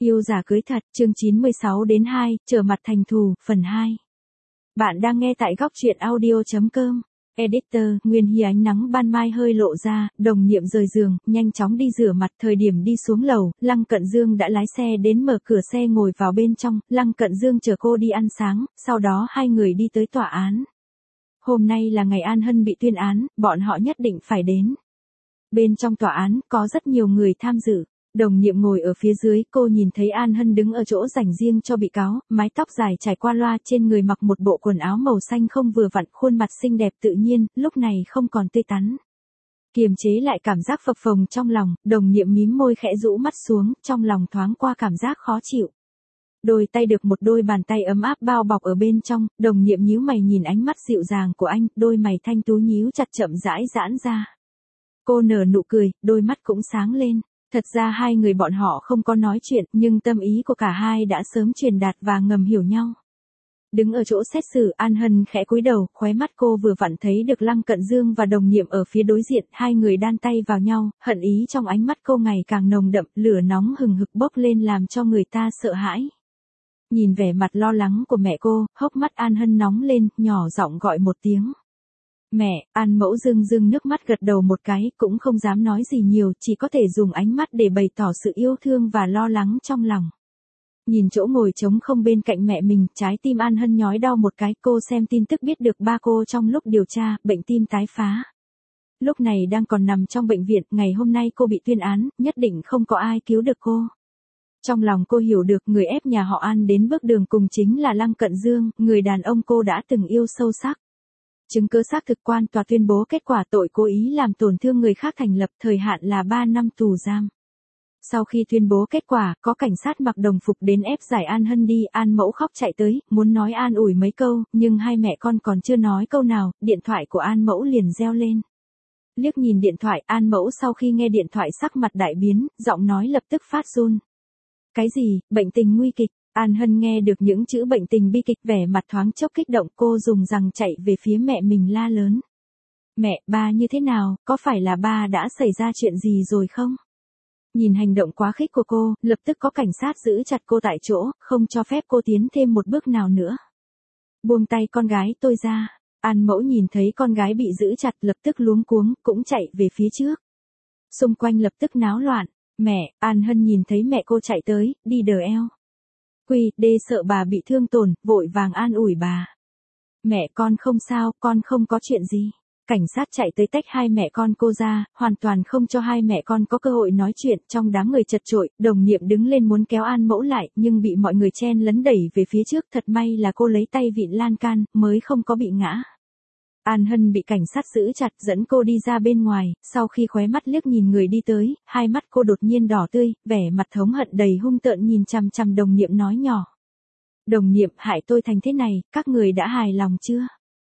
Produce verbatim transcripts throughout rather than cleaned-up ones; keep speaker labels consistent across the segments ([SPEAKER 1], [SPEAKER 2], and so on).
[SPEAKER 1] Yêu giả cưới thật, chương chín mươi sáu đến hai, trở mặt thành thù, phần hai. Bạn đang nghe tại góc truyện audio chấm com. Editor, Nguyên Hy ánh nắng ban mai hơi lộ ra, Đồng Niệm rời giường, nhanh chóng đi rửa mặt. Thời điểm đi xuống lầu, Lăng Cận Dương đã lái xe đến mở cửa xe ngồi vào bên trong, Lăng Cận Dương chờ cô đi ăn sáng, sau đó hai người đi tới tòa án. Hôm nay là ngày An Hân bị tuyên án, bọn họ nhất định phải đến. Bên trong tòa án, có rất nhiều người tham dự. Đồng Niệm ngồi ở phía dưới, cô nhìn thấy An Hân đứng ở chỗ dành riêng cho bị cáo, mái tóc dài trải qua loa, trên người mặc một bộ quần áo màu xanh không vừa vặn, khuôn mặt xinh đẹp tự nhiên, lúc này không còn tươi tắn. Kiềm chế lại cảm giác phập phồng trong lòng, Đồng Niệm mím môi khẽ rũ mắt xuống, trong lòng thoáng qua cảm giác khó chịu. Đôi tay được một đôi bàn tay ấm áp bao bọc ở bên trong, Đồng Niệm nhíu mày nhìn ánh mắt dịu dàng của anh, đôi mày thanh tú nhíu chặt chậm rãi giãn ra. Cô nở nụ cười, đôi mắt cũng sáng lên. Thật ra hai người bọn họ không có nói chuyện, nhưng tâm ý của cả hai đã sớm truyền đạt và ngầm hiểu nhau. Đứng ở chỗ xét xử, An Hân khẽ cúi đầu, khóe mắt cô vừa vặn thấy được Lăng Cận Dương và Đồng Niệm ở phía đối diện, hai người đan tay vào nhau, hận ý trong ánh mắt cô ngày càng nồng đậm, lửa nóng hừng hực bốc lên làm cho người ta sợ hãi. Nhìn vẻ mặt lo lắng của mẹ cô, hốc mắt An Hân nóng lên, nhỏ giọng gọi một tiếng. Mẹ, An Mẫu rưng rưng nước mắt gật đầu một cái, cũng không dám nói gì nhiều, chỉ có thể dùng ánh mắt để bày tỏ sự yêu thương và lo lắng trong lòng. Nhìn chỗ ngồi trống không bên cạnh mẹ mình, trái tim An Hân nhói đau một cái, cô xem tin tức biết được ba cô trong lúc điều tra, bệnh tim tái phá. Lúc này đang còn nằm trong bệnh viện, ngày hôm nay cô bị tuyên án, nhất định không có ai cứu được cô. Trong lòng cô hiểu được người ép nhà họ An đến bước đường cùng chính là Lăng Cận Dương, người đàn ông cô đã từng yêu sâu sắc. Chứng cứ xác thực, quan tòa tuyên bố kết quả tội cố ý làm tổn thương người khác thành lập, thời hạn là ba năm tù giam. Sau khi tuyên bố kết quả, có cảnh sát mặc đồng phục đến ép giải An Hân đi, An Mẫu khóc chạy tới, muốn nói an ủi mấy câu, nhưng hai mẹ con còn chưa nói câu nào, điện thoại của An Mẫu liền reo lên. Liếc nhìn điện thoại, An Mẫu sau khi nghe điện thoại sắc mặt đại biến, giọng nói lập tức phát run. Cái gì, bệnh tình nguy kịch? An Hân nghe được những chữ bệnh tình bi kịch, vẻ mặt thoáng chốc kích động, cô dùng rằng chạy về phía mẹ mình la lớn. Mẹ, ba như thế nào, có phải là ba đã xảy ra chuyện gì rồi không? Nhìn hành động quá khích của cô, lập tức có cảnh sát giữ chặt cô tại chỗ, không cho phép cô tiến thêm một bước nào nữa. Buông tay con gái tôi ra. An Mẫu nhìn thấy con gái bị giữ chặt lập tức luống cuống, cũng chạy về phía trước. Xung quanh lập tức náo loạn. Mẹ, An Hân nhìn thấy mẹ cô chạy tới, đi đờ eo. Quy, đê sợ bà bị thương tổn, vội vàng an ủi bà. Mẹ con không sao, con không có chuyện gì. Cảnh sát chạy tới tách hai mẹ con cô ra, hoàn toàn không cho hai mẹ con có cơ hội nói chuyện. Trong đám người chật chội, Đồng Niệm đứng lên muốn kéo An Mẫu lại, nhưng bị mọi người chen lấn đẩy về phía trước. Thật may là cô lấy tay vịn lan can, mới không có bị ngã. An Hân bị cảnh sát giữ chặt, dẫn cô đi ra bên ngoài, sau khi khóe mắt liếc nhìn người đi tới, hai mắt cô đột nhiên đỏ tươi, vẻ mặt thống hận đầy hung tợn nhìn chằm chằm Đồng Niệm nói nhỏ. Đồng Niệm, hại tôi thành thế này, các người đã hài lòng chưa?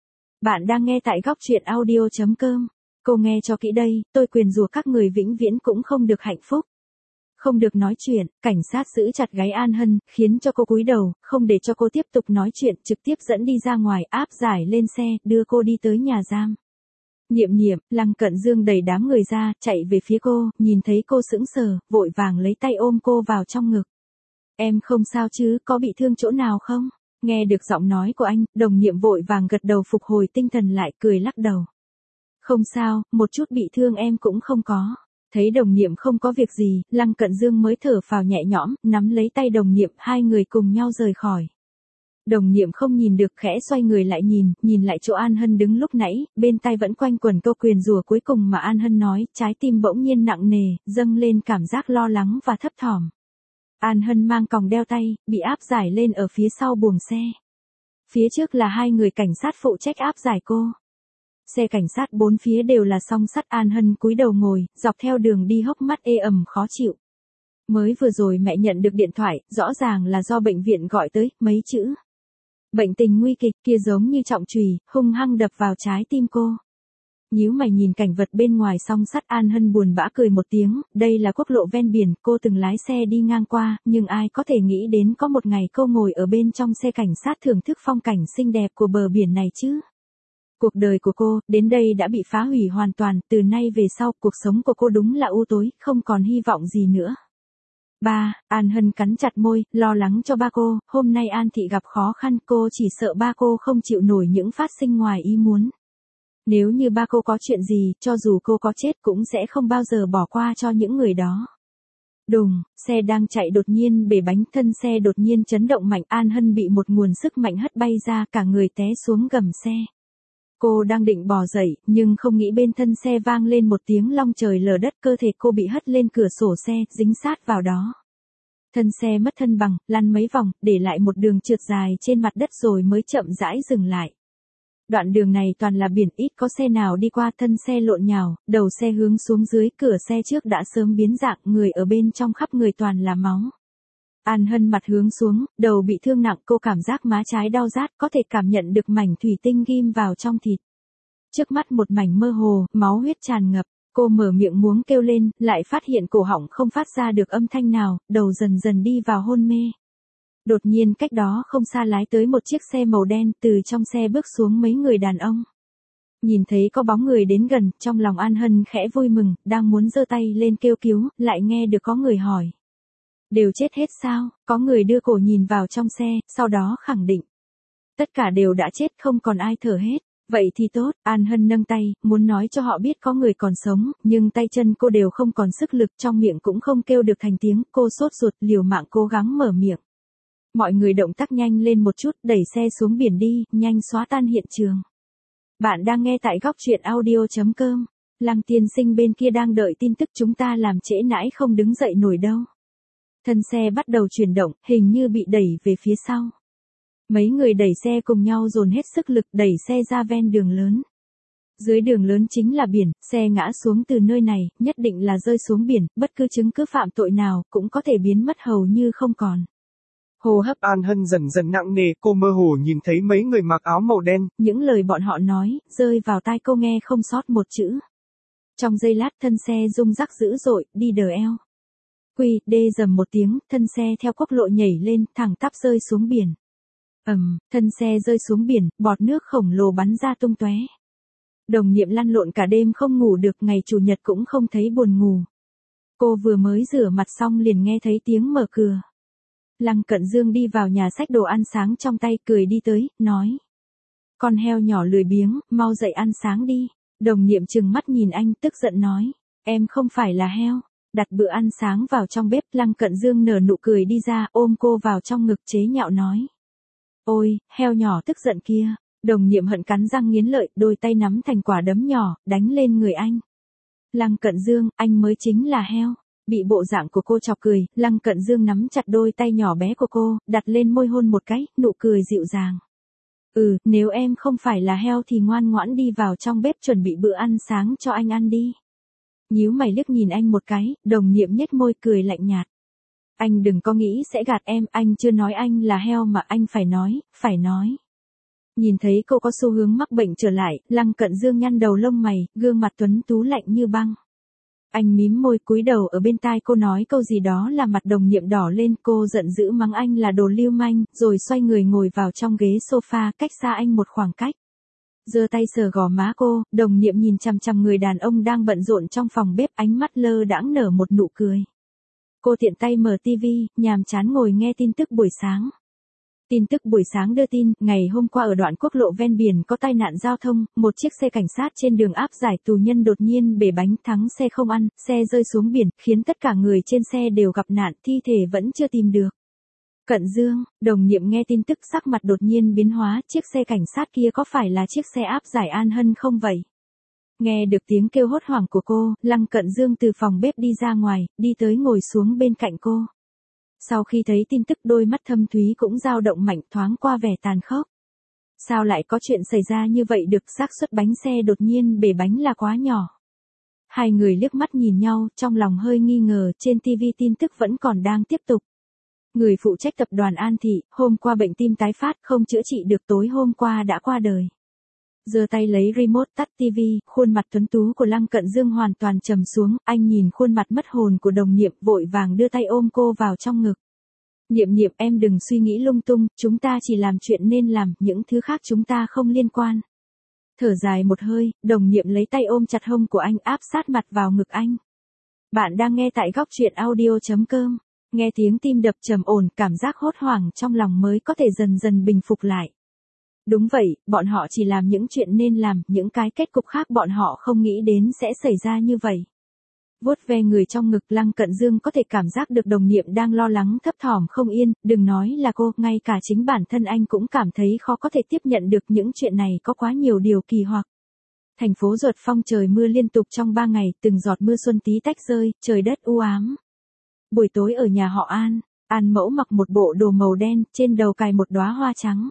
[SPEAKER 1] Bạn đang nghe tại góc truyện audio chấm com. Cô nghe cho kỹ đây, tôi quyền rủa các người vĩnh viễn cũng không được hạnh phúc. Không được nói chuyện, cảnh sát giữ chặt gáy An Hân, khiến cho cô cúi đầu, không để cho cô tiếp tục nói chuyện, trực tiếp dẫn đi ra ngoài, áp giải lên xe, đưa cô đi tới nhà giam. Niệm Niệm, Lăng Cận Dương đẩy đám người ra, chạy về phía cô, nhìn thấy cô sững sờ, vội vàng lấy tay ôm cô vào trong ngực. Em không sao chứ, có bị thương chỗ nào không? Nghe được giọng nói của anh, Đồng Niệm vội vàng gật đầu phục hồi tinh thần lại, cười lắc đầu. Không sao, một chút bị thương em cũng không có. Thấy Đồng Niệm không có việc gì, Lăng Cận Dương mới thở phào nhẹ nhõm, nắm lấy tay Đồng Niệm, hai người cùng nhau rời khỏi. Đồng Niệm không nhìn được, khẽ xoay người lại nhìn, nhìn lại chỗ An Hân đứng lúc nãy, bên tai vẫn quanh quẩn câu quyền rủa cuối cùng mà An Hân nói, trái tim bỗng nhiên nặng nề, dâng lên cảm giác lo lắng và thấp thỏm. An Hân mang còng đeo tay, bị áp giải lên ở phía sau buồng xe. Phía trước là hai người cảnh sát phụ trách áp giải cô. Xe cảnh sát bốn phía đều là song sắt, An Hân cúi đầu ngồi, dọc theo đường đi hốc mắt ê ẩm khó chịu. Mới vừa rồi mẹ nhận được điện thoại, rõ ràng là do bệnh viện gọi tới, mấy chữ. Bệnh tình nguy kịch kia giống như trọng chùy, hung hăng đập vào trái tim cô. Nhíu mày nhìn cảnh vật bên ngoài song sắt, An Hân buồn bã cười một tiếng, đây là quốc lộ ven biển, cô từng lái xe đi ngang qua, nhưng ai có thể nghĩ đến có một ngày cô ngồi ở bên trong xe cảnh sát thưởng thức phong cảnh xinh đẹp của bờ biển này chứ. Cuộc đời của cô, đến đây đã bị phá hủy hoàn toàn, từ nay về sau, cuộc sống của cô đúng là u tối, không còn hy vọng gì nữa. Ba, An Hân cắn chặt môi, lo lắng cho ba cô, hôm nay An Thị gặp khó khăn, cô chỉ sợ ba cô không chịu nổi những phát sinh ngoài ý muốn. Nếu như ba cô có chuyện gì, cho dù cô có chết cũng sẽ không bao giờ bỏ qua cho những người đó. Đùng, xe đang chạy đột nhiên bể bánh, thân xe đột nhiên chấn động mạnh, An Hân bị một nguồn sức mạnh hất bay ra, cả người té xuống gầm xe. Cô đang định bò dậy, nhưng không nghĩ bên thân xe vang lên một tiếng long trời lở đất, cơ thể cô bị hất lên cửa sổ xe, dính sát vào đó. Thân xe mất thân bằng, lăn mấy vòng, để lại một đường trượt dài trên mặt đất rồi mới chậm rãi dừng lại. Đoạn đường này toàn là biển, ít có xe nào đi qua, thân xe lộn nhào, đầu xe hướng xuống dưới, cửa xe trước đã sớm biến dạng, người ở bên trong khắp người toàn là máu. An Hân mặt hướng xuống, đầu bị thương nặng, cô cảm giác má trái đau rát, có thể cảm nhận được mảnh thủy tinh ghim vào trong thịt. Trước mắt một mảnh mơ hồ, máu huyết tràn ngập, cô mở miệng muốn kêu lên, lại phát hiện cổ họng không phát ra được âm thanh nào, đầu dần dần đi vào hôn mê. Đột nhiên cách đó không xa lái tới một chiếc xe màu đen, từ trong xe bước xuống mấy người đàn ông. Nhìn thấy có bóng người đến gần, trong lòng An Hân khẽ vui mừng, đang muốn giơ tay lên kêu cứu, lại nghe được có người hỏi. Đều chết hết sao? Có người đưa cổ nhìn vào trong xe, sau đó khẳng định. Tất cả đều đã chết, không còn ai thở hết. Vậy thì tốt, An Hân nâng tay, muốn nói cho họ biết có người còn sống, nhưng tay chân cô đều không còn sức lực, trong miệng cũng không kêu được thành tiếng, cô sốt ruột, liều mạng cố gắng mở miệng. Mọi người động tác nhanh lên một chút, đẩy xe xuống biển đi, nhanh xóa tan hiện trường. Bạn đang nghe tại góc truyện audio chấm com. Lăng tiên sinh bên kia đang đợi tin tức, chúng ta làm trễ nãi không đứng dậy nổi đâu. Thân xe bắt đầu chuyển động, hình như bị đẩy về phía sau. Mấy người đẩy xe cùng nhau dồn hết sức lực đẩy xe ra ven đường lớn. Dưới đường lớn chính là biển, xe ngã xuống từ nơi này, nhất định là rơi xuống biển, bất cứ chứng cứ phạm tội nào cũng có thể biến mất hầu như không còn.
[SPEAKER 2] Hô hấp An Hân dần dần nặng nề, cô mơ hồ nhìn thấy mấy người mặc áo màu đen.
[SPEAKER 1] Những lời bọn họ nói, rơi vào tai cô nghe không sót một chữ. Trong giây lát thân xe rung rắc dữ dội, đi đờ eo. Quy, đê dầm một tiếng, thân xe theo quốc lộ nhảy lên, thẳng tắp rơi xuống biển. Ầm, thân xe rơi xuống biển, bọt nước khổng lồ bắn ra tung tóe. Đồng Niệm lăn lộn cả đêm không ngủ được, ngày chủ nhật cũng không thấy buồn ngủ. Cô vừa mới rửa mặt xong liền nghe thấy tiếng mở cửa. Lăng Cận Dương đi vào nhà xách đồ ăn sáng trong tay, cười đi tới, nói. Con heo nhỏ lười biếng, mau dậy ăn sáng đi. Đồng Niệm trừng mắt nhìn anh, tức giận nói. Em không phải là heo. Đặt bữa ăn sáng vào trong bếp, Lăng Cận Dương nở nụ cười đi ra, ôm cô vào trong ngực chế nhạo nói. Ôi, heo nhỏ tức giận kia. Đồng Niệm hận cắn răng nghiến lợi, đôi tay nắm thành quả đấm nhỏ, đánh lên người anh. Lăng Cận Dương, anh mới chính là heo. Bị bộ dạng của cô chọc cười, Lăng Cận Dương nắm chặt đôi tay nhỏ bé của cô, đặt lên môi hôn một cái, nụ cười dịu dàng. Ừ, nếu em không phải là heo thì ngoan ngoãn đi vào trong bếp chuẩn bị bữa ăn sáng cho anh ăn đi. Nhíu mày liếc nhìn anh một cái, Đồng Niệm nhếch môi cười lạnh nhạt. Anh đừng có nghĩ sẽ gạt em, anh chưa nói anh là heo mà anh phải nói, phải nói. Nhìn thấy cô có xu hướng mắc bệnh trở lại, Lăng Cận Dương nhăn đầu lông mày, gương mặt tuấn tú lạnh như băng. Anh mím môi cúi đầu ở bên tai cô nói câu gì đó là mặt Đồng Niệm đỏ lên, cô giận dữ mắng anh là đồ lưu manh, rồi xoay người ngồi vào trong ghế sofa cách xa anh một khoảng cách. Giơ tay sờ gò má cô, Đồng Niệm nhìn chằm chằm người đàn ông đang bận rộn trong phòng bếp, ánh mắt lơ đãng nở một nụ cười. Cô tiện tay mở tivi, nhàm chán ngồi nghe tin tức buổi sáng. Tin tức buổi sáng đưa tin, ngày hôm qua ở đoạn quốc lộ ven biển có tai nạn giao thông, một chiếc xe cảnh sát trên đường áp giải tù nhân đột nhiên bể bánh, thắng xe không ăn, xe rơi xuống biển, khiến tất cả người trên xe đều gặp nạn, thi thể vẫn chưa tìm được. Cận Dương, Đồng Niệm nghe tin tức sắc mặt đột nhiên biến hóa, chiếc xe cảnh sát kia có phải là chiếc xe áp giải An Hân không vậy? Nghe được tiếng kêu hốt hoảng của cô, Lăng Cận Dương từ phòng bếp đi ra ngoài, đi tới ngồi xuống bên cạnh cô. Sau khi thấy tin tức đôi mắt thâm thúy cũng dao động mạnh, thoáng qua vẻ tàn khốc. Sao lại có chuyện xảy ra như vậy được, xác suất bánh xe đột nhiên bể bánh là quá nhỏ. Hai người liếc mắt nhìn nhau, trong lòng hơi nghi ngờ, trên ti vi tin tức vẫn còn đang tiếp tục. Người phụ trách tập đoàn An Thị, hôm qua bệnh tim tái phát không chữa trị được, tối hôm qua đã qua đời. Giơ tay lấy remote tắt tivi, khuôn mặt tuấn tú của Lăng Cận Dương hoàn toàn trầm xuống, anh nhìn khuôn mặt mất hồn của Đồng Niệm, vội vàng đưa tay ôm cô vào trong ngực. Niệm Niệm, em đừng suy nghĩ lung tung, chúng ta chỉ làm chuyện nên làm, những thứ khác chúng ta không liên quan. Thở dài một hơi, Đồng Niệm lấy tay ôm chặt hông của anh, áp sát mặt vào ngực anh. Bạn đang nghe tại góc truyện audio chấm com. Nghe tiếng tim đập trầm ổn, cảm giác hốt hoảng trong lòng mới có thể dần dần bình phục lại. Đúng vậy, bọn họ chỉ làm những chuyện nên làm, những cái kết cục khác bọn họ không nghĩ đến sẽ xảy ra như vậy. Vuốt ve người trong ngực, Lăng Cận Dương có thể cảm giác được đồng niệm đang lo lắng thấp thỏm không yên, đừng nói là cô, ngay cả chính bản thân anh cũng cảm thấy khó có thể tiếp nhận được những chuyện này có quá nhiều điều kỳ hoặc. Thành phố Duật Phong trời mưa liên tục trong ba ngày, từng giọt mưa xuân tí tách rơi, trời đất u ám. Buổi tối ở nhà họ An, An Mẫu mặc một bộ đồ màu đen, trên đầu cài một đóa hoa trắng.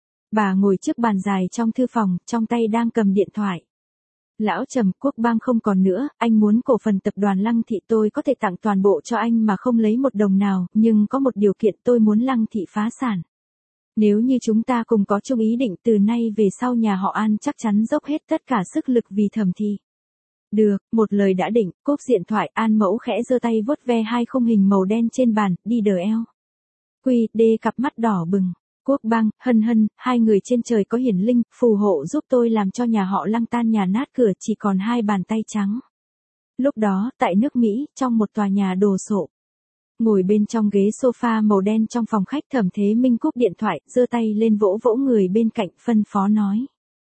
[SPEAKER 1] Bà ngồi trước bàn dài trong thư phòng, trong tay đang cầm điện thoại. Lão Trầm, Quốc Bang không còn nữa, anh muốn cổ phần tập đoàn Lăng Thị tôi có thể tặng toàn bộ cho anh mà không lấy một đồng nào, nhưng có một điều kiện, tôi muốn Lăng Thị phá sản. Nếu như chúng ta cùng có chung ý định, từ nay về sau nhà họ An chắc chắn dốc hết tất cả sức lực vì Thẩm Thị. Được, một lời đã định, cúp điện thoại, An Mẫu khẽ giơ tay vuốt ve hai khung hình màu đen trên bàn, đi đờ eo. Quy, đê cặp mắt đỏ bừng. Quốc Bang, Hân Hân, hai người trên trời có hiển linh, phù hộ giúp tôi làm cho nhà họ Lăng tan nhà nát cửa, chỉ còn hai bàn tay trắng. Lúc đó, tại nước Mỹ, trong một tòa nhà đồ sộ. Ngồi bên trong ghế sofa màu đen trong phòng khách, Thẩm Thế Minh cúp điện thoại, giơ tay lên vỗ vỗ người bên cạnh, phân phó nói.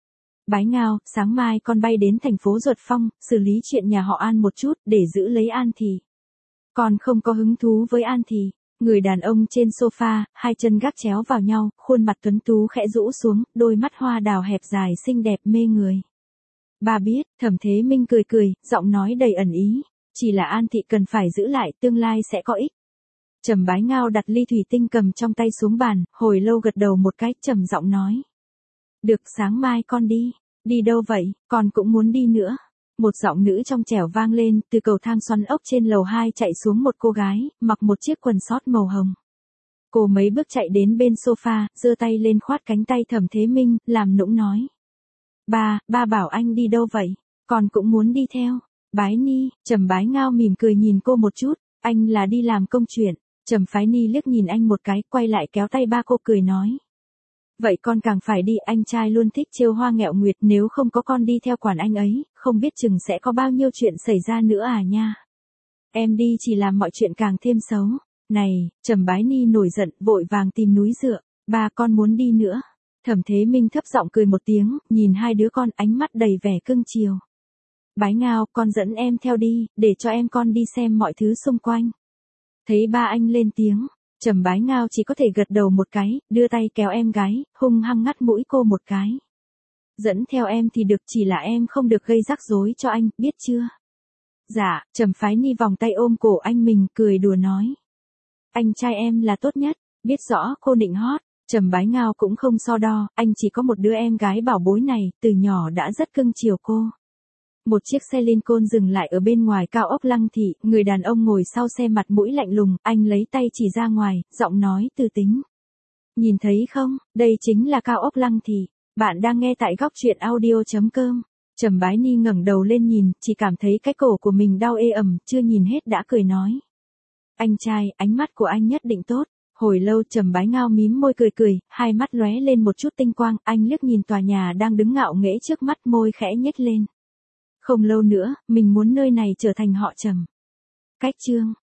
[SPEAKER 1] Bái Ngao, sáng mai con bay đến thành phố Duật Phong, xử lý chuyện nhà họ An một chút, để giữ lấy An Thì. Con không có hứng thú với An Thì. Người đàn ông trên sofa, hai chân gác chéo vào nhau, khuôn mặt tuấn tú khẽ rũ xuống, đôi mắt hoa đào hẹp dài xinh đẹp mê người. Bà biết, Thẩm Thế Minh cười cười, giọng nói đầy ẩn ý, chỉ là An Thị cần phải giữ lại, tương lai sẽ có ích. Trầm Bái Ngao đặt ly thủy tinh cầm trong tay xuống bàn, hồi lâu gật đầu một cái, trầm giọng nói. Được, sáng mai con đi. Đi đâu vậy, con cũng muốn đi nữa. Một giọng nữ trong trẻo vang lên, từ cầu thang xoắn ốc trên lầu hai chạy xuống một cô gái, mặc một chiếc quần sót màu hồng. Cô mấy bước chạy đến bên sofa, giơ tay lên khoát cánh tay Thẩm Thế Minh, làm nũng nói. Ba, ba bảo anh đi đâu vậy? Con cũng muốn đi theo. Bái Ni, Trầm Bái Ngao mỉm cười nhìn cô một chút, anh là đi làm công chuyện. Trầm Phái Ni liếc nhìn anh một cái, quay lại kéo tay ba cô cười nói. Vậy con càng phải đi, anh trai luôn thích trêu hoa nghẹo nguyệt, nếu không có con đi theo quản anh ấy, không biết chừng sẽ có bao nhiêu chuyện xảy ra nữa à nha. Em đi chỉ làm mọi chuyện càng thêm xấu. Này, Trầm Bái Ni nổi giận, vội vàng tìm núi dựa, ba con muốn đi nữa. Thẩm Thế Minh thấp giọng cười một tiếng, nhìn hai đứa con, ánh mắt đầy vẻ cưng chiều. Bái Ngao, con dẫn em theo đi, để cho em con đi xem mọi thứ xung quanh. Thấy ba anh lên tiếng. Trầm Bái Ngao chỉ có thể gật đầu một cái, đưa tay kéo em gái, hung hăng ngắt mũi cô một cái. Dẫn theo em thì được, chỉ là em không được gây rắc rối cho anh, biết chưa? Dạ, Trầm Phái Ni vòng tay ôm cổ anh mình, cười đùa nói. Anh trai em là tốt nhất, biết rõ cô nịnh hót. Trầm Bái Ngao cũng không so đo, anh chỉ có một đứa em gái bảo bối này, từ nhỏ đã rất cưng chiều cô. Một chiếc xe Lincoln dừng lại ở bên ngoài cao ốc Lăng Thị, người đàn ông ngồi sau xe mặt mũi lạnh lùng, anh lấy tay chỉ ra ngoài, giọng nói từ tính. Nhìn thấy không, đây chính là cao ốc Lăng Thị, bạn đang nghe tại góc truyện audio chấm com. Trầm Bái Ni ngẩng đầu lên nhìn, chỉ cảm thấy cái cổ của mình đau ê ẩm, chưa nhìn hết đã cười nói. Anh trai, ánh mắt của anh nhất định tốt. Hồi lâu Trầm Bái Ngao mím môi cười cười, hai mắt lóe lên một chút tinh quang, anh liếc nhìn tòa nhà đang đứng ngạo nghễ trước mắt, môi khẽ nhếch lên. Không lâu nữa, mình muốn nơi này trở thành họ Trầm. Cách chương